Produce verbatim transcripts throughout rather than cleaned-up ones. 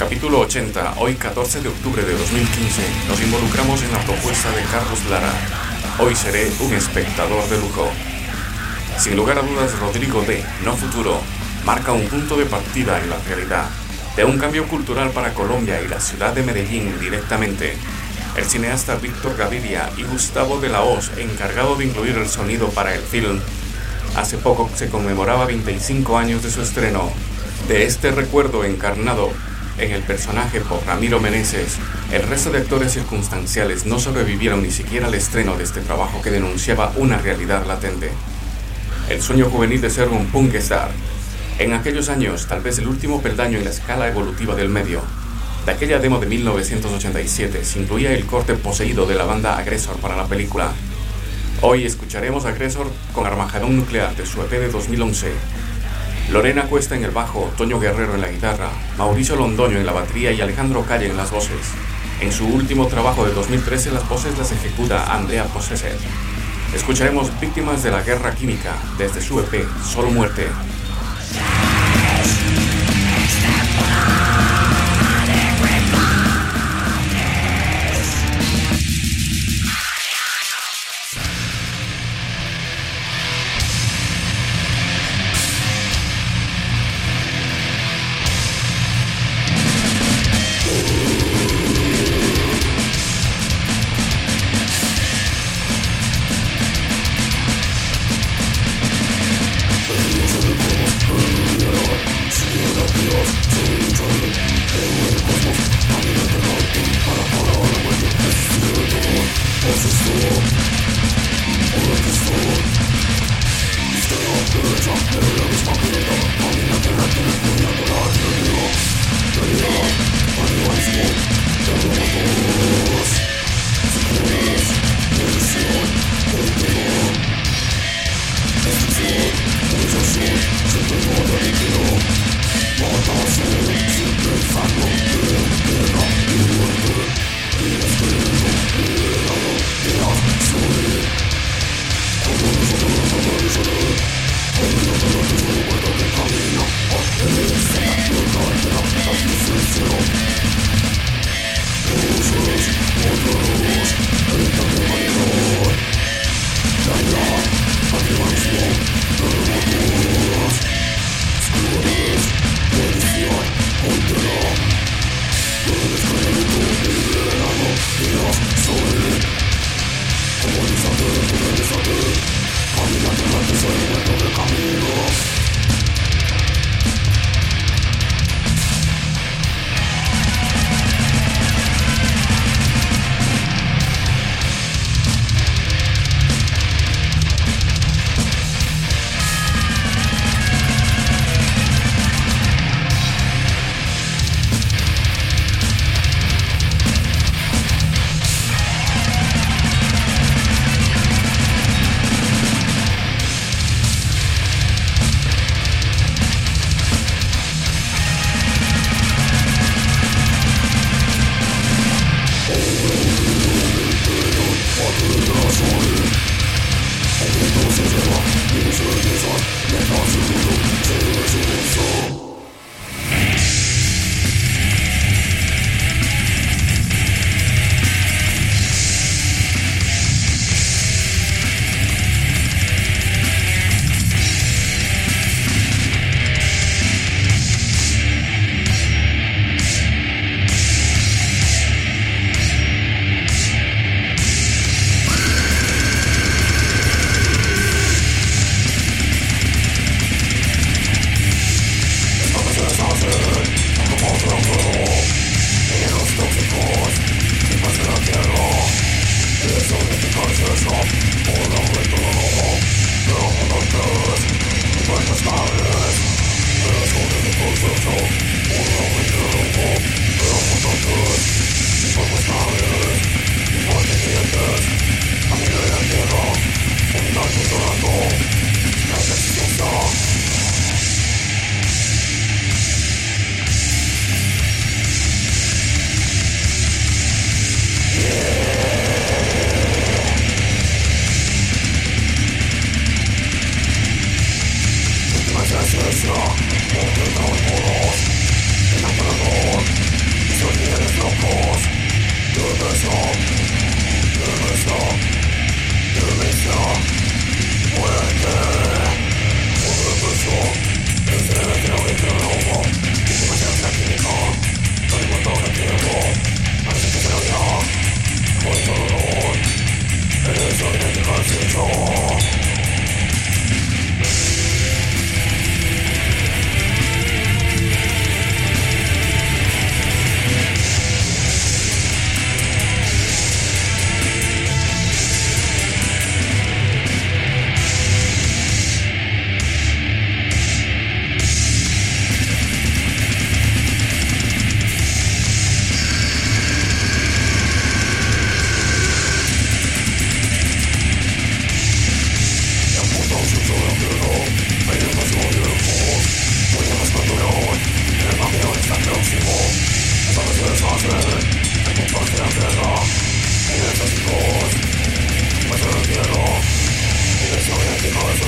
Capítulo ochenta. Hoy, catorce de octubre de dos mil quince, nos involucramos en la propuesta de Carlos Lara. Hoy seré un espectador de lujo. Sin lugar a dudas, Rodrigo D., no futuro, marca un punto de partida en la realidad, de un cambio cultural para Colombia y la ciudad de Medellín directamente. El cineasta Víctor Gaviria y Gustavo de la Hoz, encargado de incluir el sonido para el film. Hace poco se conmemoraba veinticinco años de su estreno. De este recuerdo encarnado en el personaje por Ramiro Meneses, el resto de actores circunstanciales no sobrevivieron ni siquiera al estreno de este trabajo que denunciaba una realidad latente. El sueño juvenil de ser un punk star. En aquellos años, tal vez el último peldaño en la escala evolutiva del medio. De aquella demo de mil novecientos ochenta y siete se incluía el corte poseído de la banda Agresor para la película. Hoy escucharemos Agresor con Armagedón Nuclear de su E P de dos mil once. Lorena Cuesta en el bajo, Toño Guerrero en la guitarra, Mauricio Londoño en la batería y Alejandro Calle en las voces. En su último trabajo de dos mil trece las voces las ejecuta Andrea Possesser. Escucharemos Víctimas de la Guerra Química desde su E P Solo Muerte.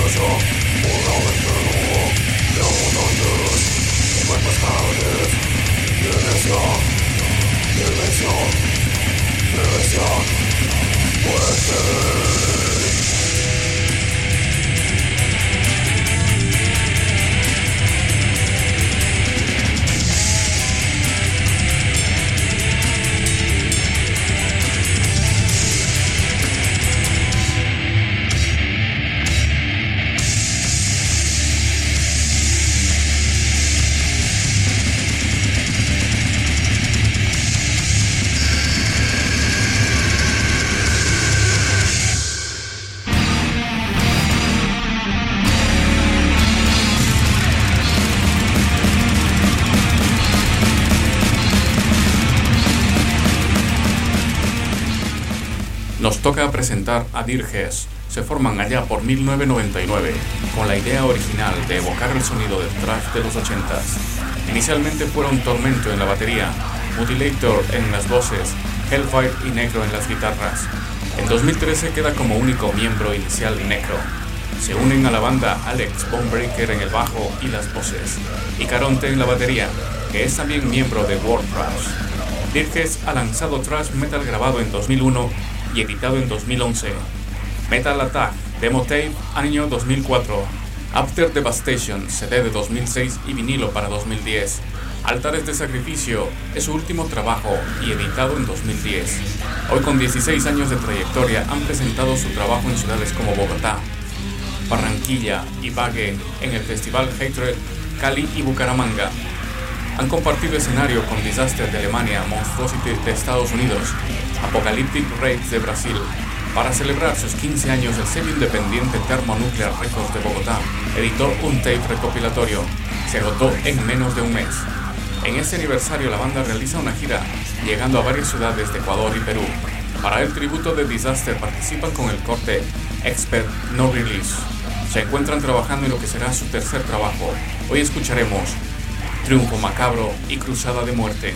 Nos toca presentar a Dirges. Se forman allá por mil novecientos noventa y nueve, con la idea original de evocar el sonido del thrash de los ochentas. Inicialmente fueron Tormento en la batería, Mutilator en las voces, Hellfire y Necro en las guitarras. En dos mil trece queda como único miembro inicial Necro. Se unen a la banda Alex Bonebreaker en el bajo y las voces, y Caronte en la batería, que es también miembro de War Thrash. Dirges ha lanzado thrash metal grabado en dos mil uno y editado en dos mil once. Metal Attack, Demo Tape, año dos mil cuatro. After Devastation, C D de dos mil seis y vinilo para dos mil diez. Altares de Sacrificio es su último trabajo y editado en dos mil diez. Hoy con dieciséis años de trayectoria han presentado su trabajo en ciudades como Bogotá, Barranquilla y Bague, en el Festival Hatred, Cali y Bucaramanga. Han compartido escenario con Disaster de Alemania, Monstrosity de Estados Unidos, Apocalyptic Raids de Brasil. Para celebrar sus quince años, el sello independiente Thermonuclear Records de Bogotá editó un tape recopilatorio. Se agotó en menos de un mes. En este aniversario la banda realiza una gira, llegando a varias ciudades de Ecuador y Perú. Para el tributo de Disaster participan con el corte Expert No Release. Se encuentran trabajando en lo que será su tercer trabajo. Hoy escucharemos Triunfo Macabro y Cruzada de Muerte.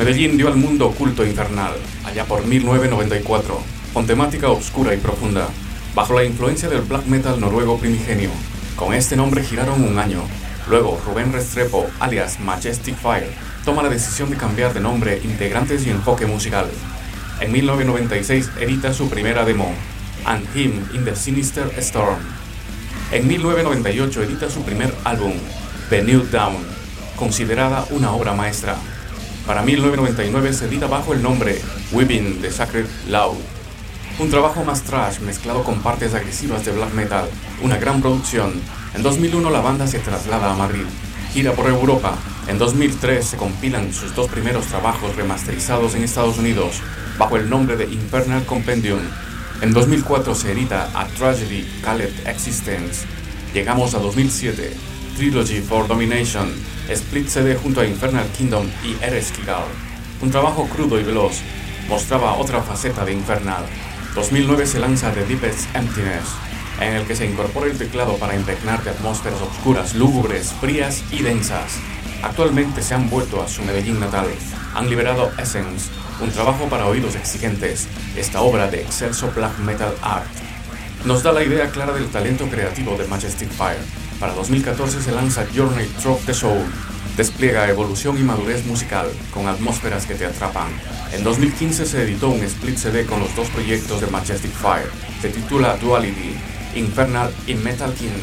Medellín dio al mundo Culto Infernal, allá por mil novecientos noventa y cuatro, con temática oscura y profunda, bajo la influencia del black metal noruego primigenio. Con este nombre giraron un año. Luego, Rubén Restrepo, alias Majestic Fire, toma la decisión de cambiar de nombre, integrantes y enfoque musical. En mil novecientos noventa y seis edita su primera demo, And Him in the Sinister Storm. En mil novecientos noventa y ocho edita su primer álbum, The New Dawn, considerada una obra maestra. Para mil novecientos noventa y nueve se edita bajo el nombre Weaving the Sacred Loud, un trabajo más thrash mezclado con partes agresivas de black metal, una gran producción. En dos mil uno la banda se traslada a Madrid, gira por Europa. En dos mil tres se compilan sus dos primeros trabajos remasterizados en Estados Unidos, bajo el nombre de Infernal Compendium. En dos mil cuatro se edita A Tragedy Called Existence. Llegamos a dos mil siete, Trilogy for Domination, split C D junto a Infernal Kingdom y Ereskkigal. Un trabajo crudo y veloz, mostraba otra faceta de Infernal. dos mil nueve se lanza The Deepest Emptiness, en el que se incorpora el teclado para impregnar de atmósferas oscuras, lúgubres, frías y densas. Actualmente se han vuelto a su Medellín natal. Han liberado Essence, un trabajo para oídos exigentes, esta obra de excelso black metal art. Nos da la idea clara del talento creativo de Majestic Fire. Para dos mil catorce se lanza Journey Through the Soul. Despliega evolución y madurez musical, con atmósferas que te atrapan. En dos mil quince se editó un split C D con los dos proyectos de Majestic Fire. Se titula Duality, Infernal y Metal King.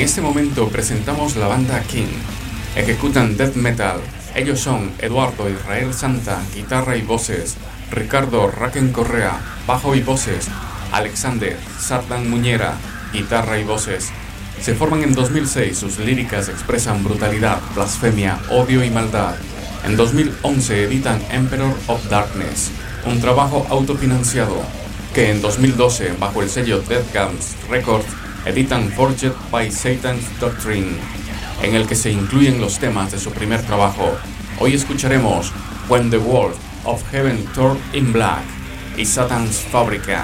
este momento presentamos la banda King. Ejecutan death metal. Ellos son Eduardo Israel Santa, guitarra y voces, Ricardo Raquen Correa, bajo y voces, Alexander Sardan Muñera, guitarra y voces. Se forman en dos mil seis, sus líricas expresan brutalidad, blasfemia, odio y maldad. En dos mil once editan Emperor of Darkness, un trabajo autofinanciado, que en dos mil doce, bajo el sello Death Guns Records, editan Forged by Satan's Doctrine, en el que se incluyen los temas de su primer trabajo. Hoy escucharemos When the World of Heaven Turned in Black y Satan's Fábrica.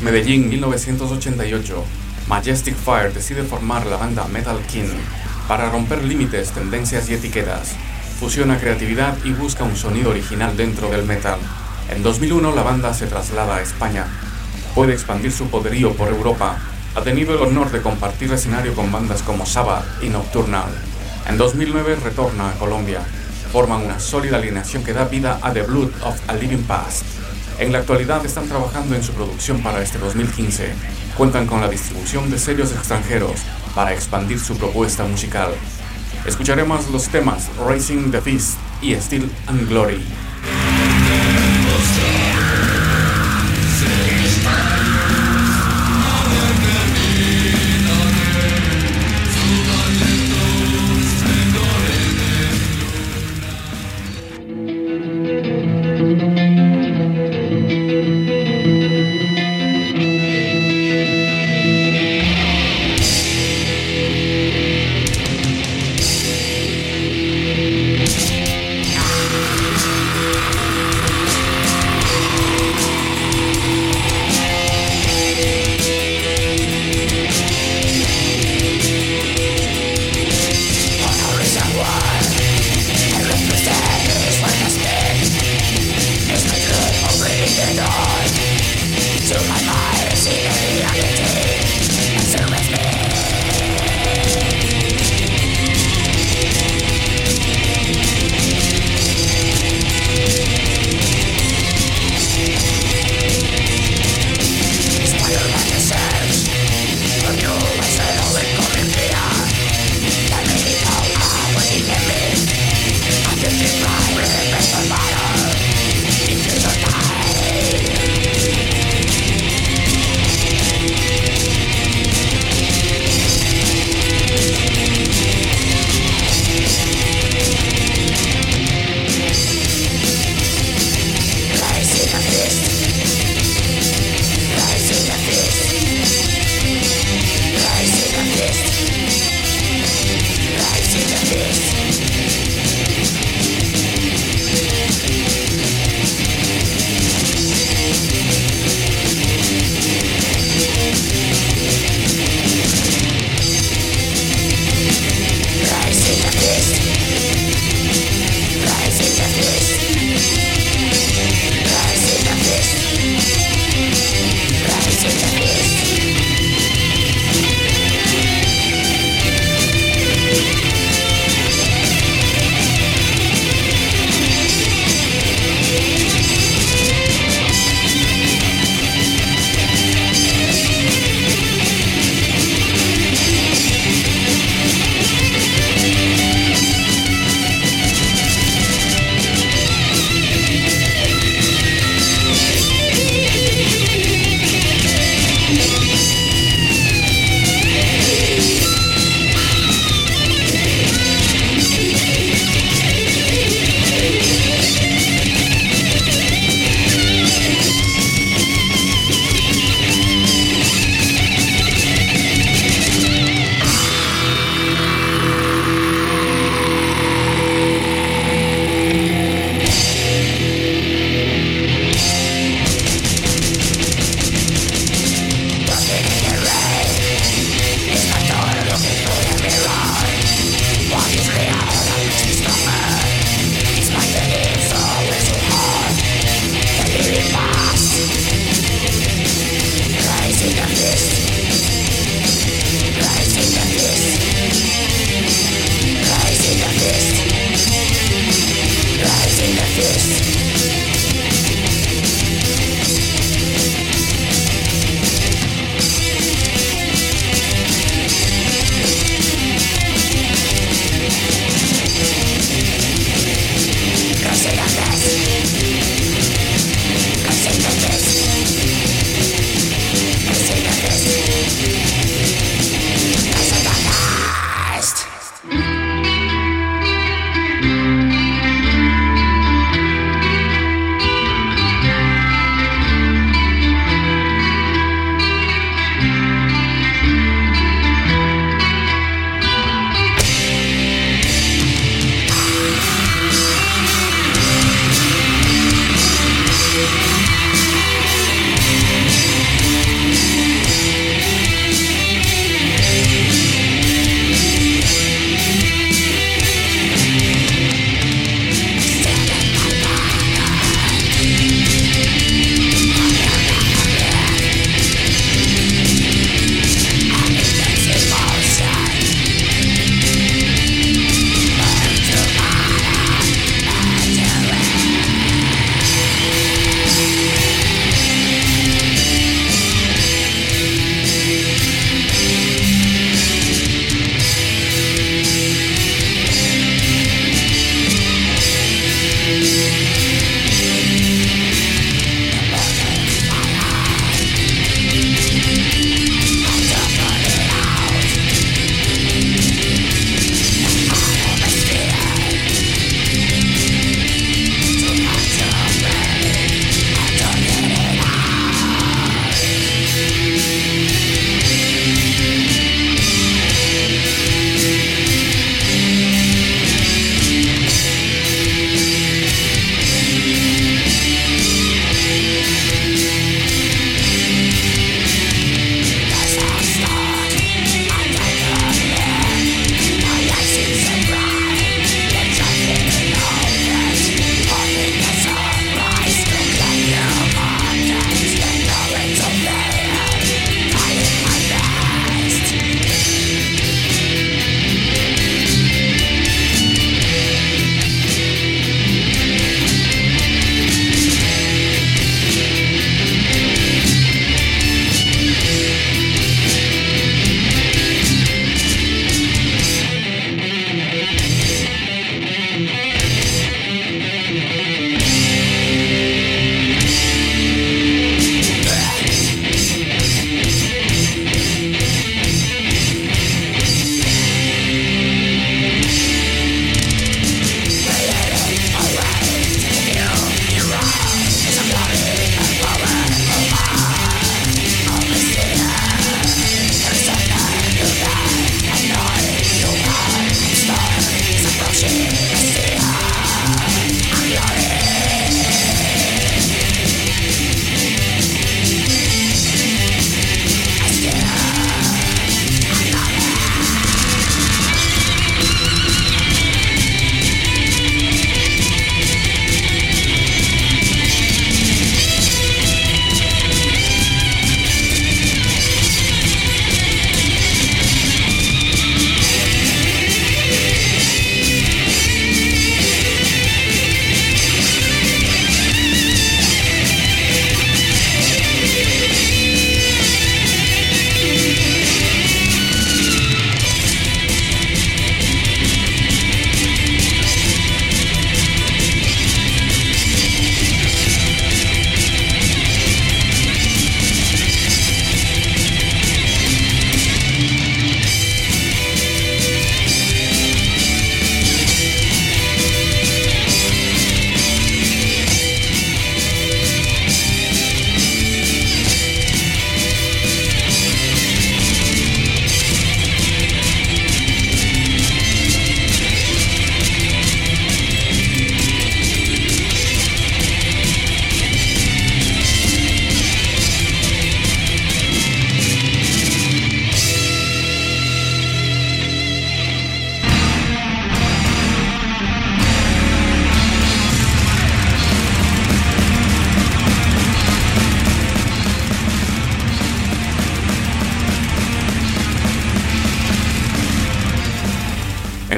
Medellín, mil novecientos ochenta y ocho. Majestic Fire decide formar la banda Metal King para romper límites, tendencias y etiquetas. Fusiona creatividad y busca un sonido original dentro del metal. En dos mil uno la banda se traslada a España. Puede expandir su poderío por Europa. Ha tenido el honor de compartir escenario con bandas como Sabbath y Nocturnal. En dos mil nueve retorna a Colombia. Forman una sólida alineación que da vida a The Blood of a Living Past. En la actualidad están trabajando en su producción para este dos mil quince. Cuentan con la distribución de sellos extranjeros para expandir su propuesta musical. Escucharemos los temas Raising the Fist y Steel and Glory.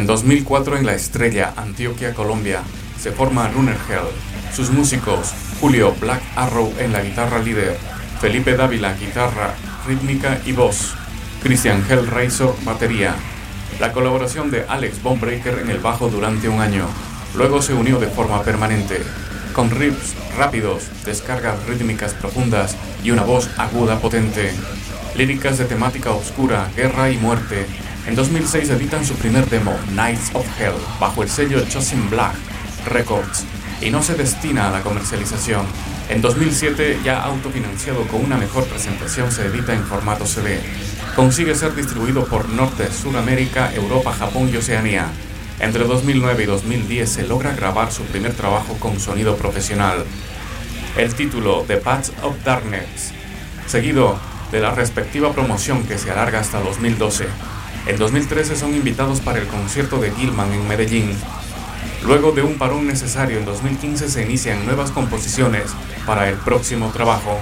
dos mil cuatro en La Estrella, Antioquia, Colombia, se forma Lunar Hell. Sus músicos: Julio Black Arrow en la guitarra líder, Felipe Dávila guitarra, rítmica y voz, Christian Hellraiser batería. La colaboración de Alex Bonebreaker en el bajo durante un año. Luego se unió de forma permanente, con riffs rápidos, descargas rítmicas profundas y una voz aguda potente. Líricas de temática oscura, guerra y muerte. En dos mil seis editan su primer demo, Nights of Hell, bajo el sello Chosen Black Records, y no se destina a la comercialización. En dos mil siete, ya autofinanciado con una mejor presentación, se edita en formato C D. Consigue ser distribuido por Norte, Sudamérica, Europa, Japón y Oceanía. Entre dos mil nueve y dos mil diez se logra grabar su primer trabajo con sonido profesional. El título, The Paths of Darkness, seguido de la respectiva promoción que se alarga hasta dos mil doce. En dos mil trece son invitados para el concierto de Gilman en Medellín. Luego de un parón necesario, en dos mil quince se inician nuevas composiciones para el próximo trabajo.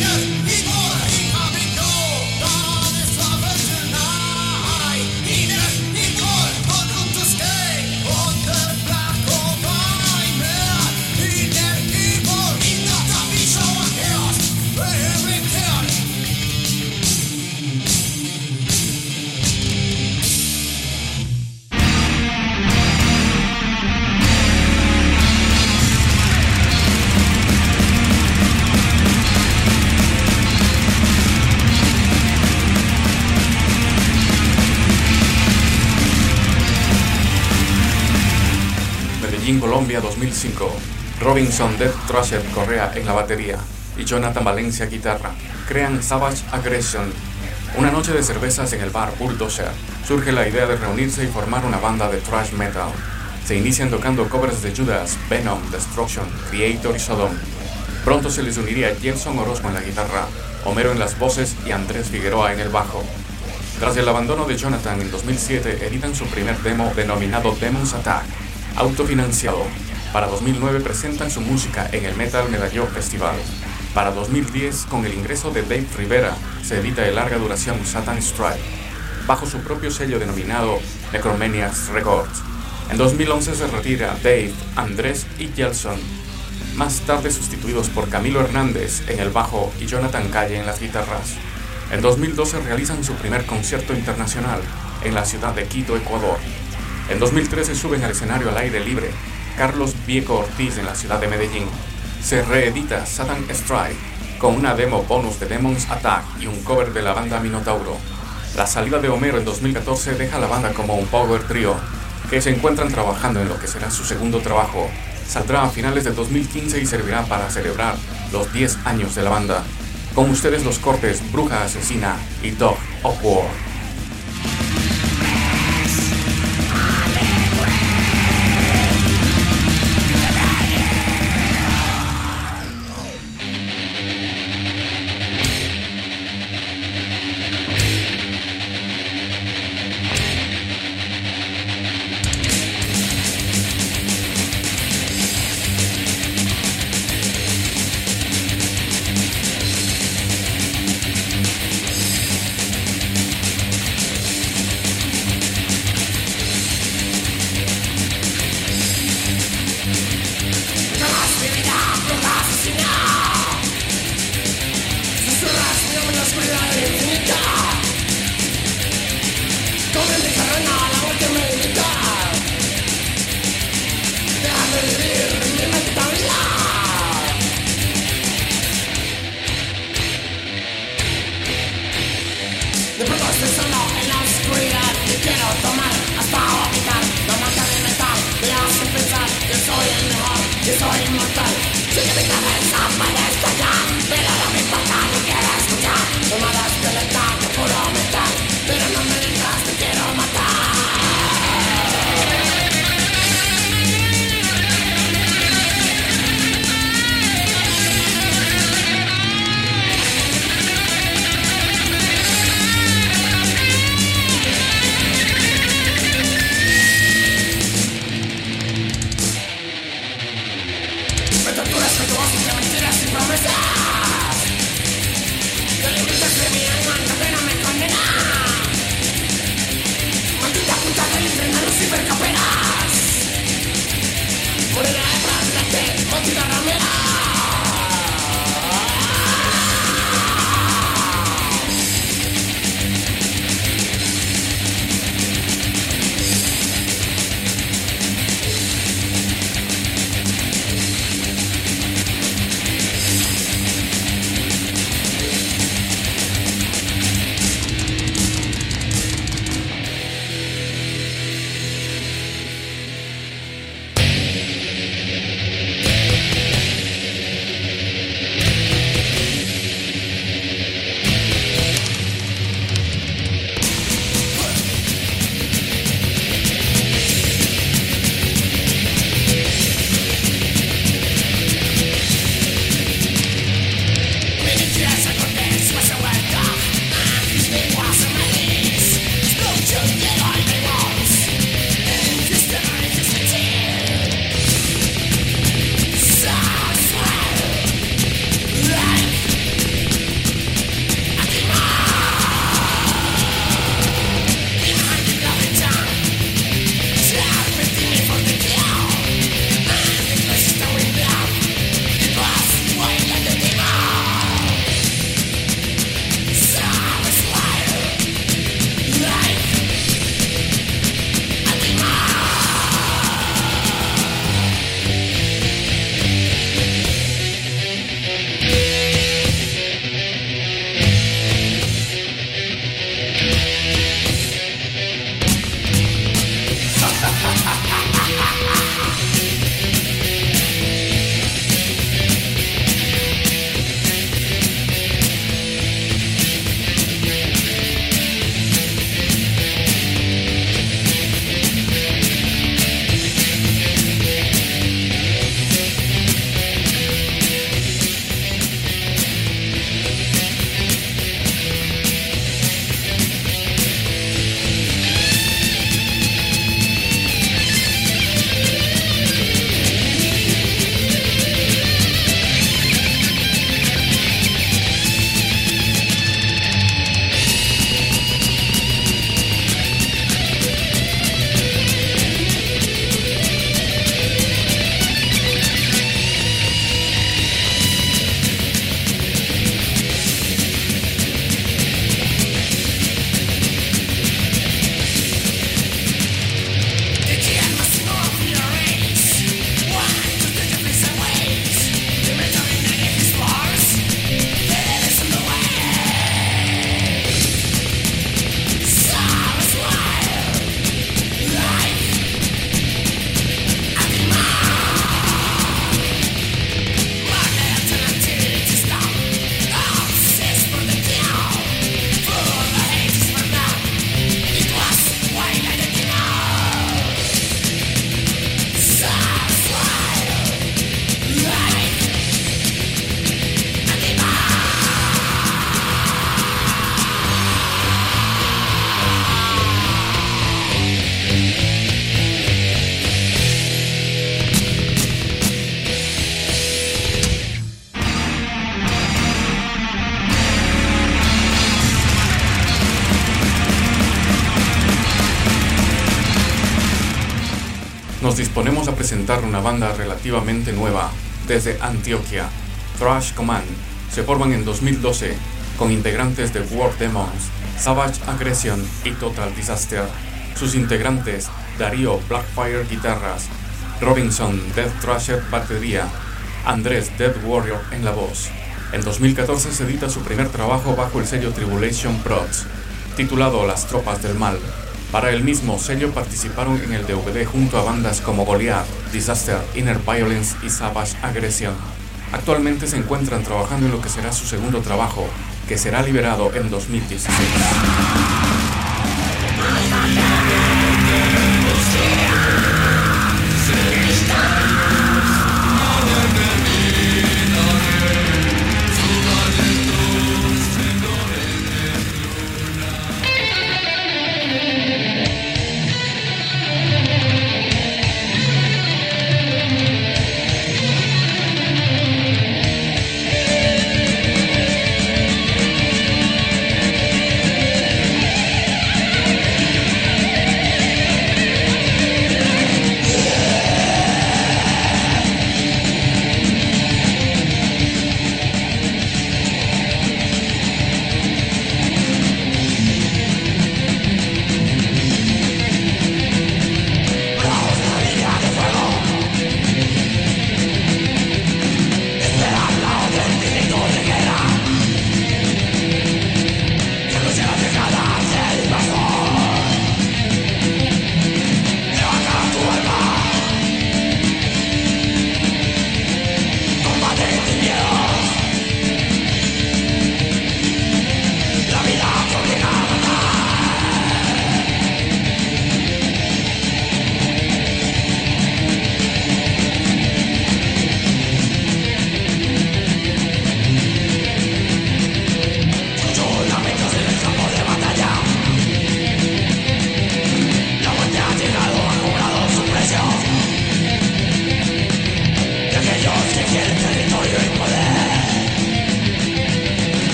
Colombia dos mil cinco. Robinson Death Thrasher Correa en la batería y Jonathan Valencia guitarra crean Savage Aggression. Una noche de cervezas en el bar Bulldozer surge la idea de reunirse y formar una banda de thrash metal. Se inician tocando covers de Judas, Venom, Destruction, Creator y Sodom. Pronto se les uniría Gerson Orozco en la guitarra, Homero en las voces y Andrés Figueroa en el bajo. Tras el abandono de Jonathan en dos mil siete, editan su primer demo denominado Demon's Attack, autofinanciado. Para dos mil nueve presentan su música en el Metal Medallón Festival. Para dos mil diez, con el ingreso de Dave Rivera, se edita de larga duración Satan Strike, bajo su propio sello denominado Necromaniacs Records. En dos mil once se retira Dave, Andrés y Gelson, más tarde sustituidos por Camilo Hernández en el bajo y Jonathan Calle en las guitarras. En dos mil doce realizan su primer concierto internacional en la ciudad de Quito, Ecuador. En dos mil trece suben al escenario al aire libre Carlos Vieco Ortiz en la ciudad de Medellín. Se reedita Satan Strike con una demo bonus de Demon's Attack y un cover de la banda Minotauro. La salida de Homero en dos mil catorce deja a la banda como un power trio que se encuentran trabajando en lo que será su segundo trabajo. Saldrá a finales de dos mil quince y servirá para celebrar los diez años de la banda. Con ustedes los cortes Bruja Asesina y Dog of War. Torturas, rituales, mentiras y promesas. nos disponemos a presentar una banda relativamente nueva desde Antioquia. Thrash Command se forman en dos mil doce con integrantes de War Demons, Savage Aggression y Total Disaster. Sus integrantes: Darío Blackfire guitarras, Robinson Death Thrasher batería, Andrés Death Warrior en la voz. En dos mil catorce se edita su primer trabajo bajo el sello Tribulation Prods, titulado Las Tropas del Mal. Para el mismo sello participaron en el D V D junto a bandas como Goliath, Disaster, Inner Violence y Savage Aggression. Actualmente se encuentran trabajando en lo que será su segundo trabajo, que será liberado en dos mil dieciséis.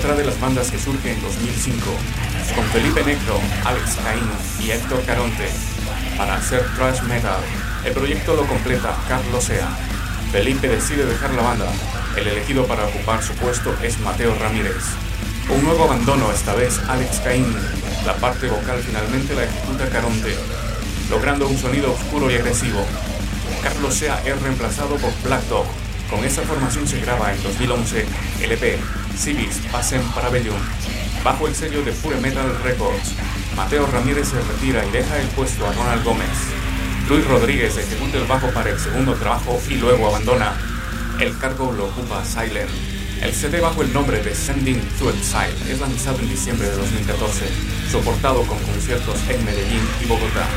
otra de las bandas que surge en dos mil cinco, con Felipe Negro, Alex Caín y Héctor Caronte. Para hacer thrash metal, el proyecto lo completa Carlos Sea. Felipe decide dejar la banda. El elegido para ocupar su puesto es Mateo Ramírez. Un nuevo abandono, esta vez Alex Caín. La parte vocal finalmente la ejecuta Caronte, logrando un sonido oscuro y agresivo. Carlos Sea es reemplazado por Black Dog. Con esta formación se graba en dos mil once el E P Civis Pacem Parabellum, bajo el sello de Pure Metal Records. Mateo Ramírez se retira y deja el puesto a Ronald Gómez. Luis Rodríguez ejecuta el bajo para el segundo trabajo y luego abandona. El cargo lo ocupa Silent. El C D bajo el nombre de Sending to Exile es lanzado en diciembre de dos mil catorce, soportado con conciertos en Medellín y Bogotá.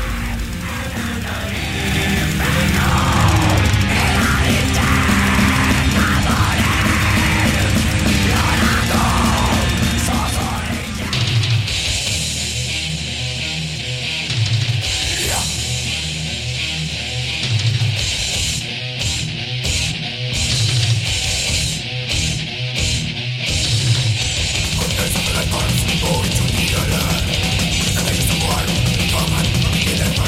Come on,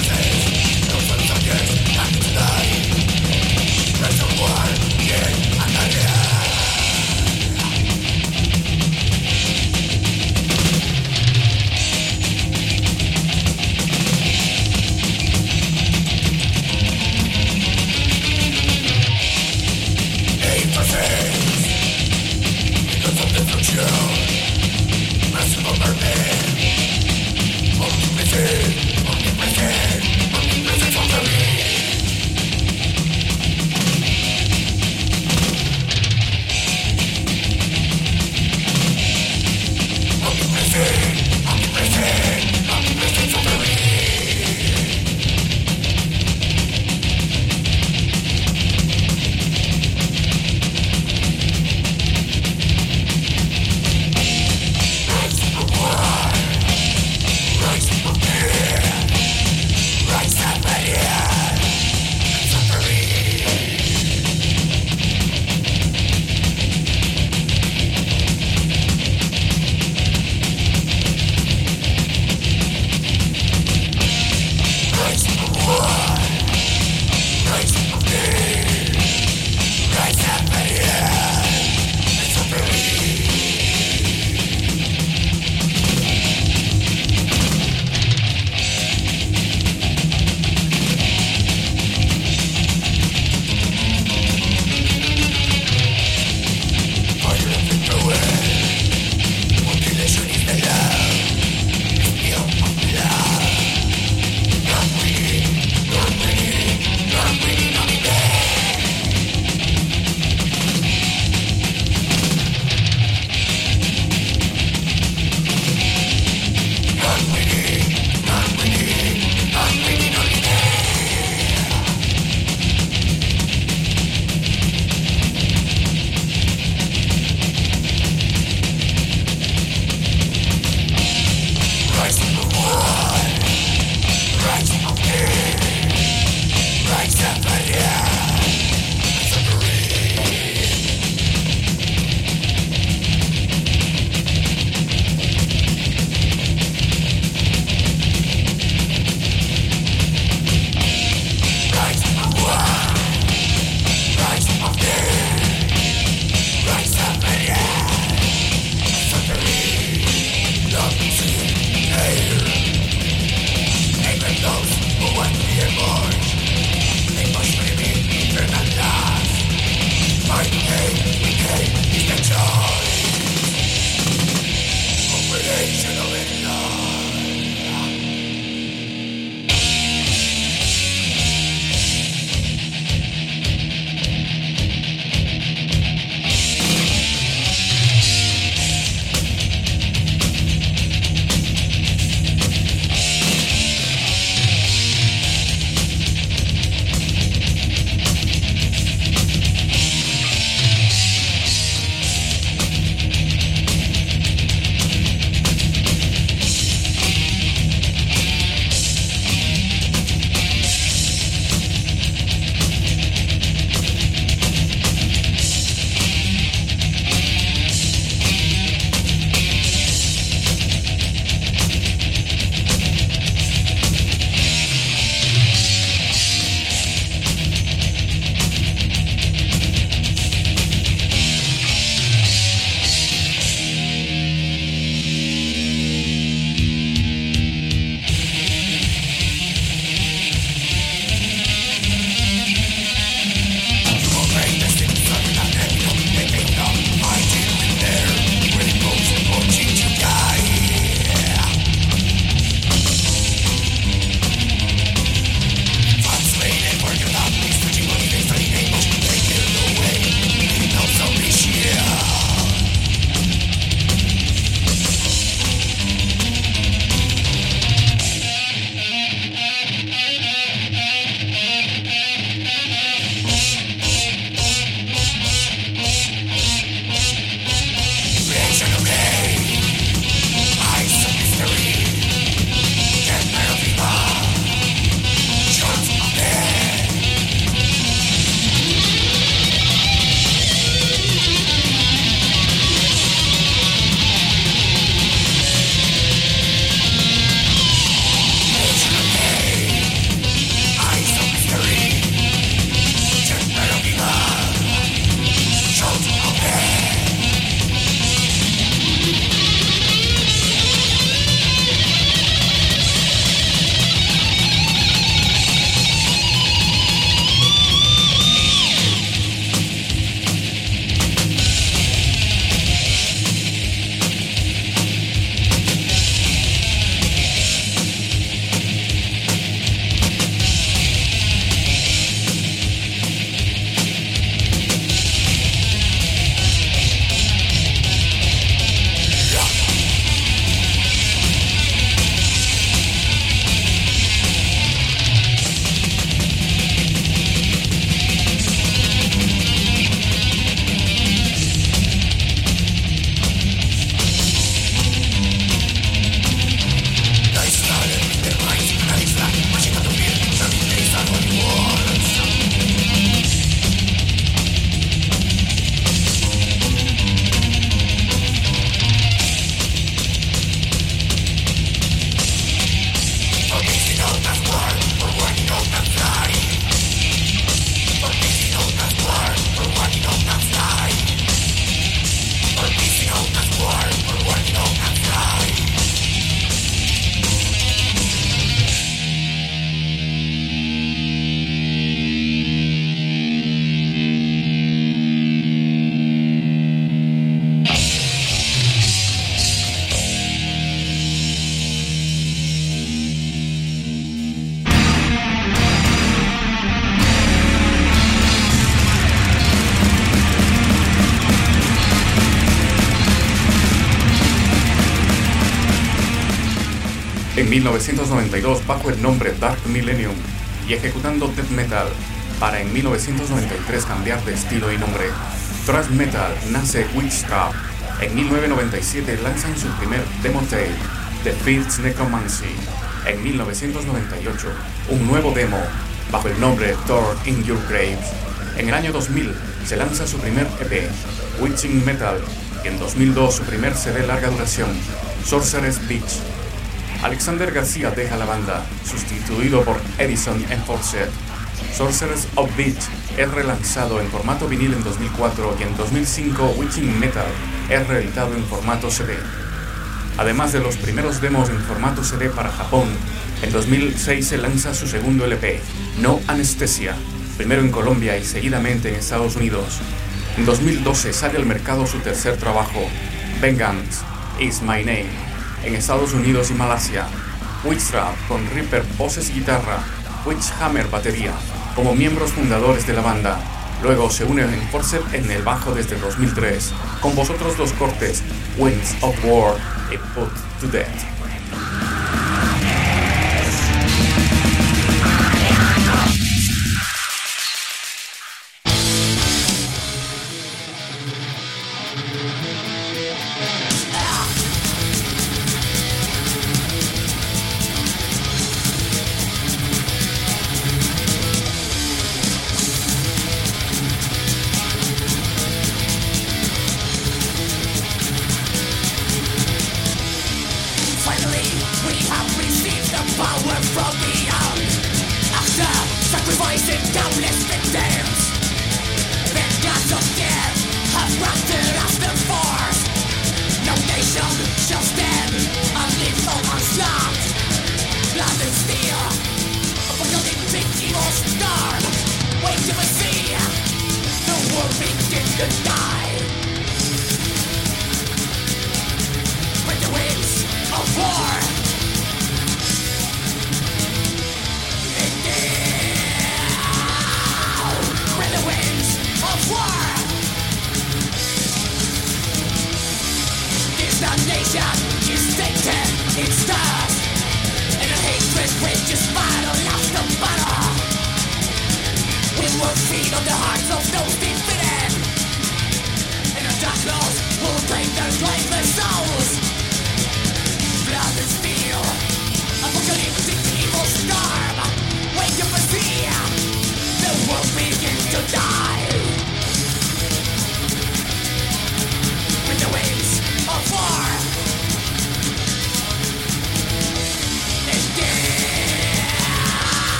En mil novecientos noventa y dos, bajo el nombre Dark Millennium y ejecutando death metal, para en mil novecientos noventa y tres cambiar de estilo y nombre. Thrash metal nace Witchcraft. En mil novecientos noventa y siete lanzan su primer demo tape, The Fifth Necromancy. En mil novecientos noventa y ocho, un nuevo demo, bajo el nombre Thor in Your Graves. En el año dos mil se lanza su primer E P, Witching Metal, y en dos mil dos su primer C D larga duración, Sorcerer's Beach. Alexander García deja la banda, sustituido por Edison Enforcer. Sorcerers of Beach es relanzado en formato vinil en dos mil cuatro y en dos mil cinco Witching Metal es reeditado en formato C D. Además de los primeros demos en formato C D para Japón, en dos mil seis se lanza su segundo L P, No Anesthesia, primero en Colombia y seguidamente en Estados Unidos. En dos mil doce sale al mercado su tercer trabajo, Vengeance Is My Name, en Estados Unidos y Malasia. Witchcraft con Reaper voces y guitarra, Witchhammer batería, como miembros fundadores de la banda. Luego se une Enforcer en el bajo desde dos mil tres, con vosotros los cortes Winds of War y Put to Death.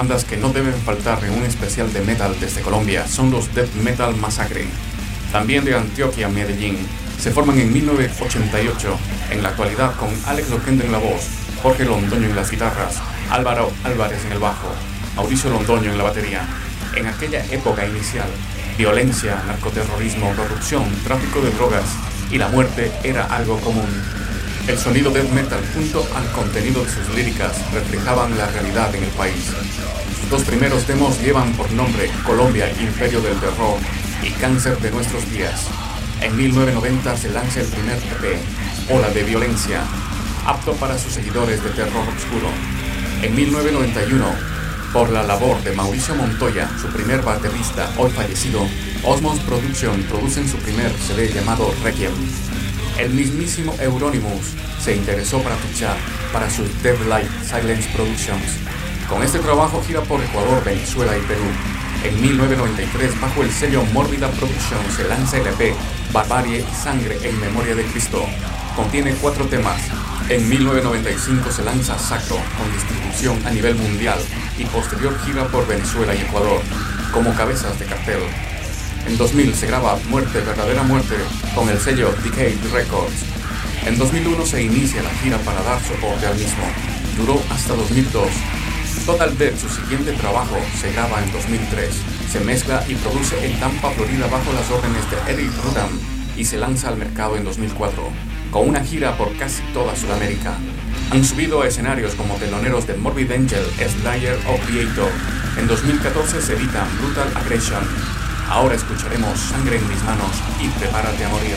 bandas que no deben faltar en un especial de metal desde Colombia son los Death Metal Massacre. También de Antioquia, Medellín. Se forman en mil novecientos ochenta y ocho, en la actualidad con Alex Loquendo en la voz, Jorge Londoño en las guitarras, Álvaro Álvarez en el bajo, Mauricio Londoño en la batería. En aquella época inicial, violencia, narcoterrorismo, corrupción, tráfico de drogas y la muerte era algo común. El sonido death metal junto al contenido de sus líricas reflejaban la realidad en el país. Sus dos primeros demos llevan por nombre Colombia, Imperio del Terror y Cáncer de Nuestros Días. En mil novecientos noventa se lanza el primer E P, Ola de Violencia, apto para sus seguidores de terror oscuro. En mil novecientos noventa y uno, por la labor de Mauricio Montoya, su primer baterista, hoy fallecido, Osmos Production producen su primer C D llamado Requiem. El mismísimo Euronymous se interesó para fichar para sus Deadlight Silence Productions. Con este trabajo gira por Ecuador, Venezuela y Perú. En mil novecientos noventa y tres, bajo el sello Mórbida Productions, se lanza el E P Barbarie y Sangre en Memoria de Cristo. Contiene cuatro temas. En mil novecientos noventa y cinco se lanza Sacro, con distribución a nivel mundial, y posterior gira por Venezuela y Ecuador, como cabezas de cartel. En dos mil se graba Muerte, Verdadera Muerte, con el sello Decade Records. En dos mil uno se inicia la gira para dar soporte al mismo. Duró hasta dos mil dos. Total Death, su siguiente trabajo, se graba en dos mil tres. Se mezcla y produce en Tampa, Florida, bajo las órdenes de Eric Rudam, y se lanza al mercado en dos mil cuatro, con una gira por casi toda Sudamérica. Han subido a escenarios como teloneros de Morbid Angel, Slayer o Creator. En dos mil catorce se editan Brutal Aggression. Ahora escucharemos Sangre en mis manos y Prepárate a morir.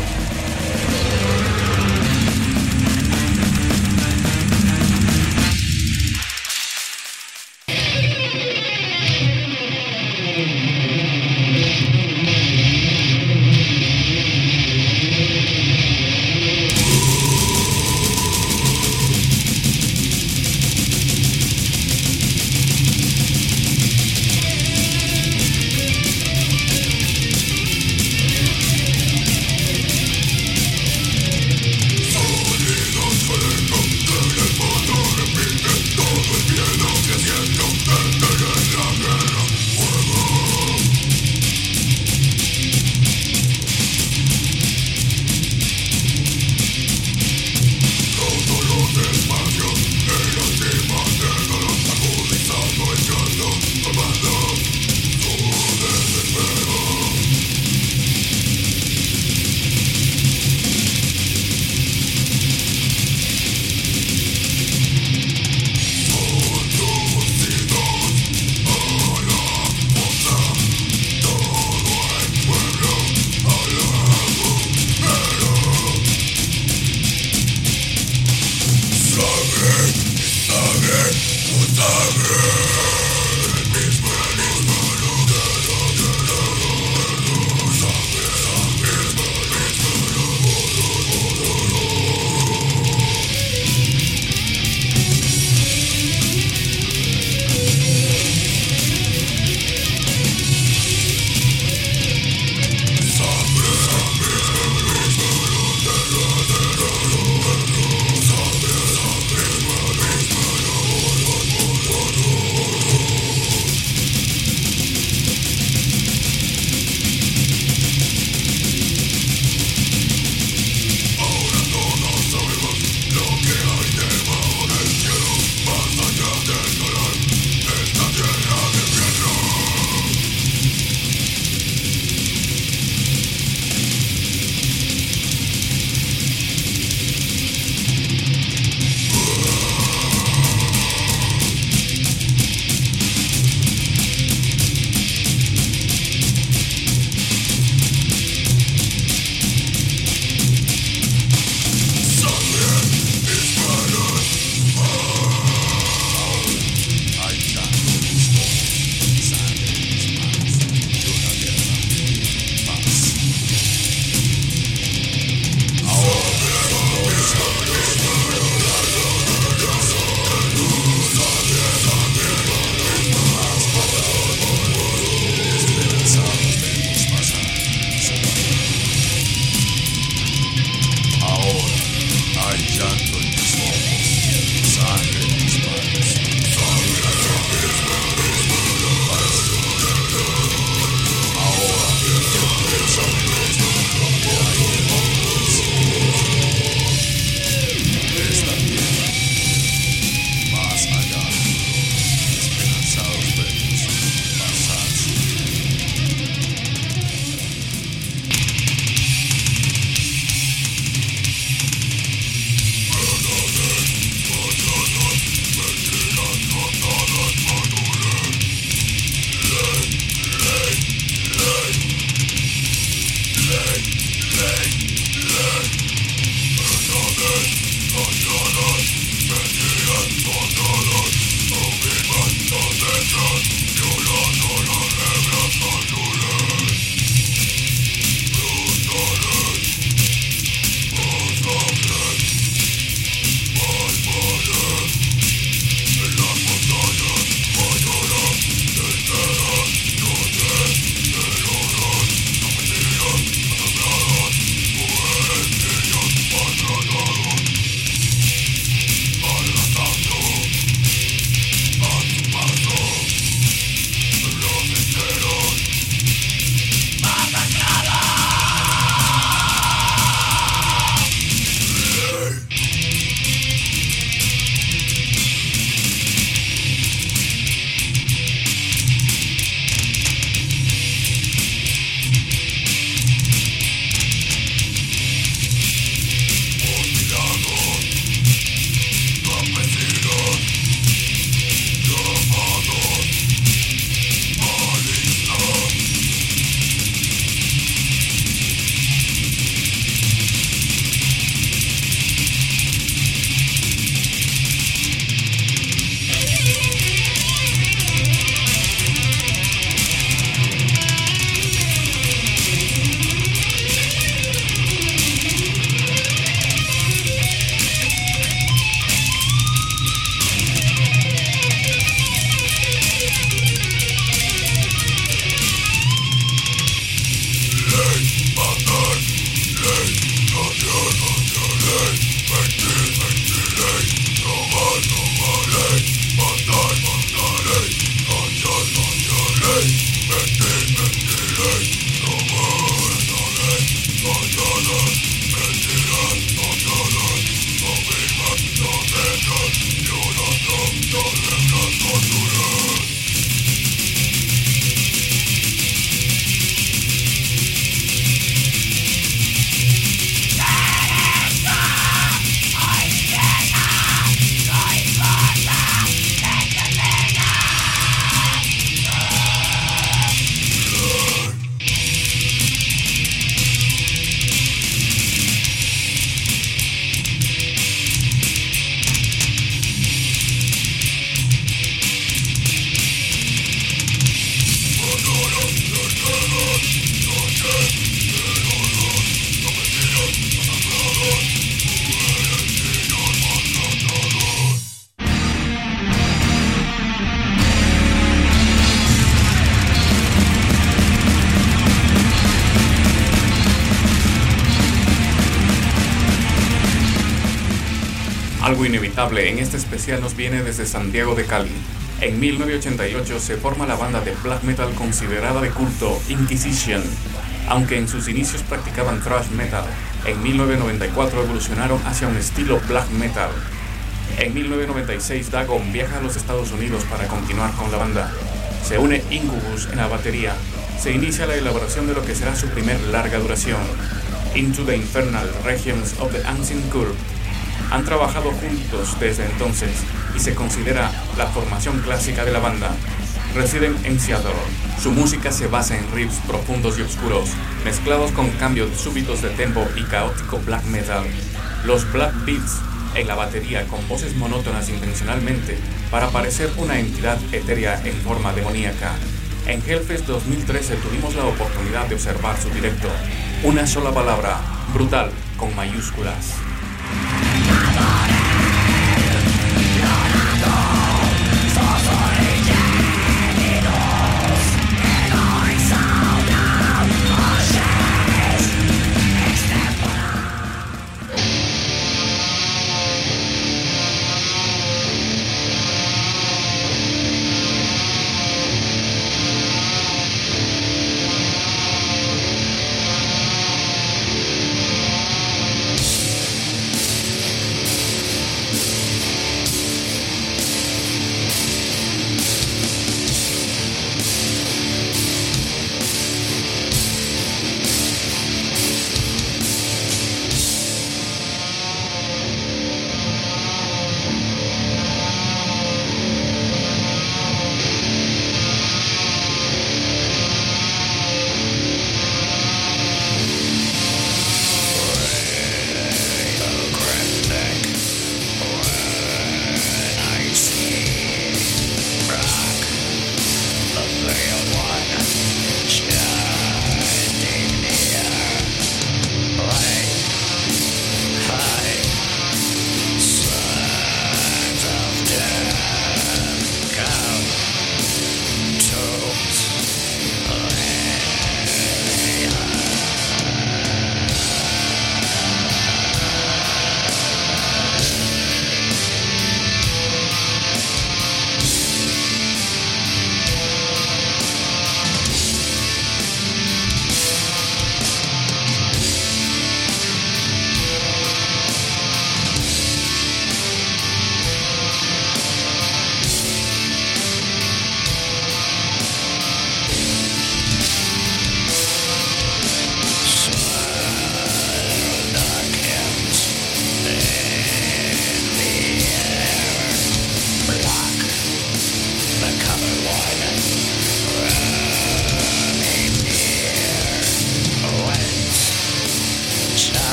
Algo inevitable en este especial nos viene desde Santiago de Cali. En mil novecientos ochenta y ocho se forma la banda de black metal considerada de culto, Inquisition. Aunque en sus inicios practicaban thrash metal, en mil novecientos noventa y cuatro evolucionaron hacia un estilo black metal. En mil novecientos noventa y seis Dagon viaja a los Estados Unidos para continuar con la banda. Se une Incubus en la batería. Se inicia la elaboración de lo que será su primer larga duración, Into the Infernal Regions of the Ancient Curve. Han trabajado juntos desde entonces y se considera la formación clásica de la banda. Residen en Seattle. Su música se basa en riffs profundos y oscuros, mezclados con cambios súbitos de tempo y caótico black metal. Los black beats en la batería con voces monótonas intencionalmente para parecer una entidad etérea en forma demoníaca. En Hellfest dos mil trece tuvimos la oportunidad de observar su directo. Una sola palabra, brutal, con mayúsculas.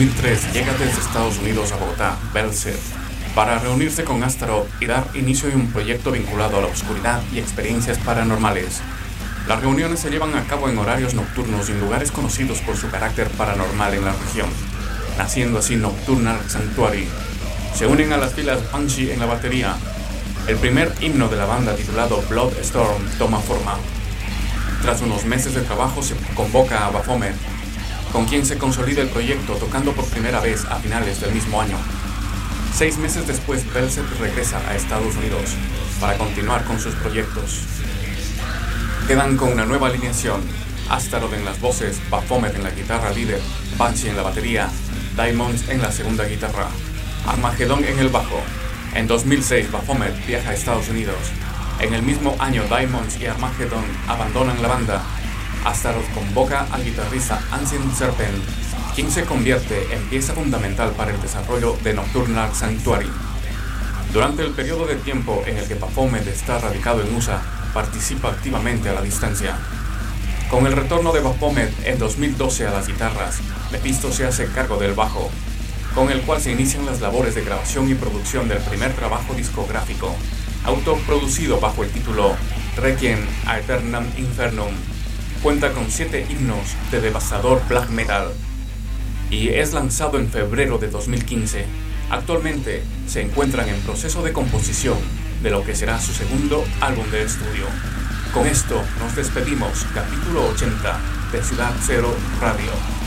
mil tres llega desde Estados Unidos a Bogotá, Belzec, para reunirse con Astaroth y dar inicio a un proyecto vinculado a la oscuridad y experiencias paranormales. Las reuniones se llevan a cabo en horarios nocturnos y en lugares conocidos por su carácter paranormal en la región, naciendo así Nocturnal Sanctuary. Se unen a las filas Banshee en la batería. El primer himno de la banda, titulado Blood Storm, toma forma. Tras unos meses de trabajo se convoca a Baphomet, con quien se consolida el proyecto, tocando por primera vez a finales del mismo año. Seis meses después, Belzec regresa a Estados Unidos para continuar con sus proyectos. Quedan con una nueva alineación: Astaroth en las voces, Baphomet en la guitarra líder, Banshee en la batería, Diamonds en la segunda guitarra, Armageddon en el bajo. En dos mil seis, Baphomet viaja a Estados Unidos. En el mismo año, Diamonds y Armageddon abandonan la banda. Astaroth convoca al guitarrista Ancient Serpent, quien se convierte en pieza fundamental para el desarrollo de Nocturnal Sanctuary. Durante el periodo de tiempo en el que Baphomet está radicado en U S A, participa activamente a la distancia. Con el retorno de Baphomet en dos mil doce a las guitarras, Mephisto se hace cargo del bajo, con el cual se inician las labores de grabación y producción del primer trabajo discográfico, autoproducido bajo el título Requiem Aeternam Infernum. Cuenta con siete himnos de devastador black metal y es lanzado en febrero de dos mil quince. Actualmente se encuentran en proceso de composición de lo que será su segundo álbum de estudio. Con esto nos despedimos, capítulo ochenta de Ciudad Cero Radio.